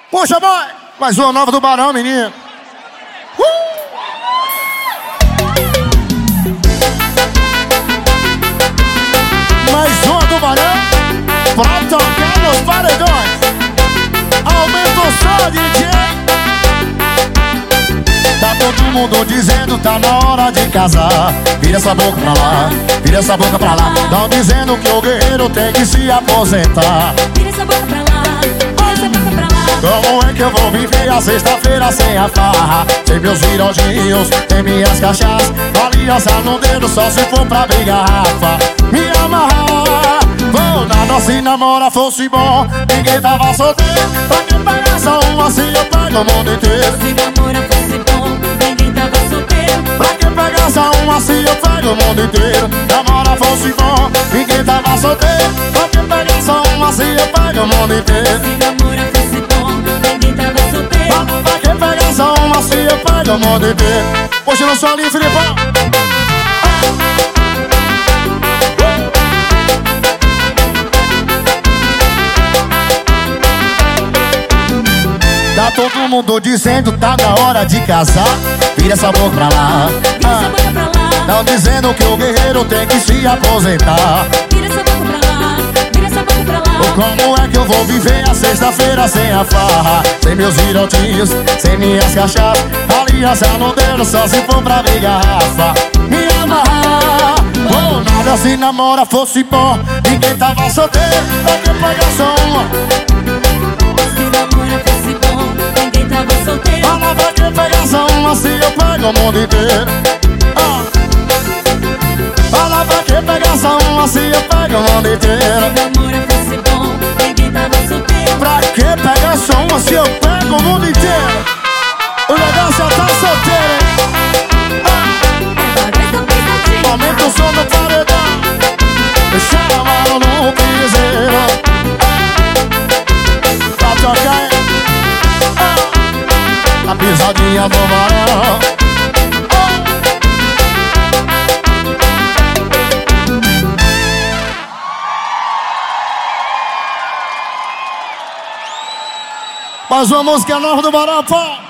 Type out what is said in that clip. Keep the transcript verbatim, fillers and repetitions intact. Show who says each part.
Speaker 1: Puxa, boy! Mais uma nova do Barão, menino. Uh! Mais uma do Barão pra tocar nos paredões. Aumenta o som, D J. Tá todo mundo dizendo, tá na hora de casar. Vira essa boca pra lá, vira essa boca pra lá. Tão dizendo que o guerreiro tem que se aposentar.
Speaker 2: Vira essa boca pra lá, vira essa boca pra lá.
Speaker 1: Como é que eu vou viver a sexta-feira sem a farra? Sem meus virodinhos, sem minhas cachaças, aliança no dedo só se for pra abrir garrafa. Me amarrar, vou nada se namora fosse bom. Ninguém tava solteiro, pra que pagar só um assim eu pego o mundo inteiro.
Speaker 2: Se namora fosse bom, ninguém tava solteiro.
Speaker 1: Pra que pagar só um assim eu pego o mundo inteiro. Namora fosse bom, ninguém tava solteiro. Pra que pagar só um assim eu pego o mundo inteiro.
Speaker 2: Se namora fosse bom, ninguém tava solteiro.
Speaker 1: Pra que pegar só uma assim eu pego o mundo inteiro. Hoje não sou ali, Filipão. Tá todo mundo dizendo, tá na hora de casar. Vira essa boca pra lá,
Speaker 2: Vira essa boca pra lá.
Speaker 1: tão dizendo que o guerreiro tem que se aposentar.
Speaker 2: Vira essa boca pra lá, vira essa boca pra lá.
Speaker 1: Como é que eu vou viver a sexta-feira sem a farra? Sem meus virotinhos, sem minhas cachaças, aliança no dedo só se for pra abrir garrafa. Me amarrar, oh, nada se namora fosse bom. Ninguém tava solteiro, pra que pagar só uma?
Speaker 2: Se namora fosse bom, ninguém tava solteiro.
Speaker 1: Fala pra que pegar só uma se eu pego o mundo inteiro. Ah. Fala pra que pegar só uma se eu pego o mundo inteiro.
Speaker 2: Se namora fosse bom, ninguém tava solteiro.
Speaker 1: Pra que pegar só uma se eu pego o mundo inteiro? O negócio é tá solteiro, hein?
Speaker 2: Agora essa pensadinha.
Speaker 1: Aumenta o som do paredão. Chama no piseiro pra tocar, hein? A pisadinha do Barão. Mais uma música nova do Barão, pô.